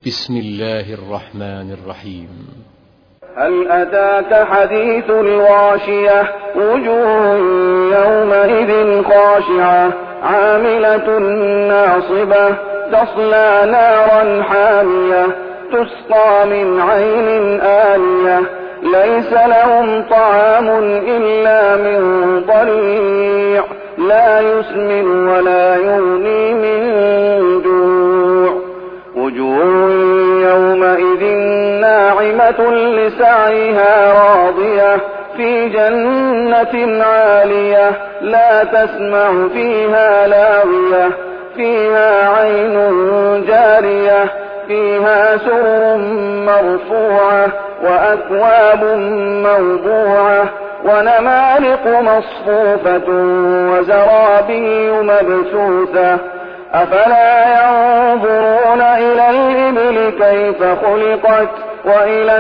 بسم الله الرحمن الرحيم. هل أتاك حديث الغاشية وجوه يومئذ خاشعة عاملة ناصبة تصلى نارا حامية تسقى من عين آنية ليس لهم طعام إلا من ضريع لا يسمن ولا يغني من جوع وجوه يومئذ ناعمة لسعيها راضية في جنة عالية لا تسمع فيها لاغية فيها عين جارية فيها سرر مرفوعة وأكواب موضوعة ونمارق مصفوفة وزرابي مبثوثة أفلا ينظرون إلى الإبل كيف خلقت وإلى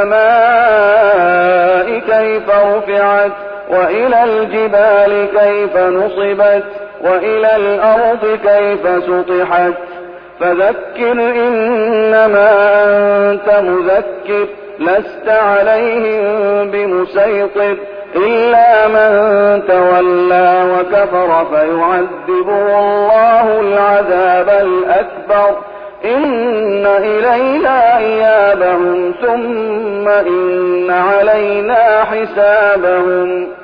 السماء كيف رفعت وإلى الجبال كيف نصبت وإلى الأرض كيف سطحت فذكر إنما أنت مذكر لست عليهم بمسيطر إلا من تولى وكفر فيعذبه الله العذاب الأكبر إن إلينا إيابهم ثم إن علينا حسابهم.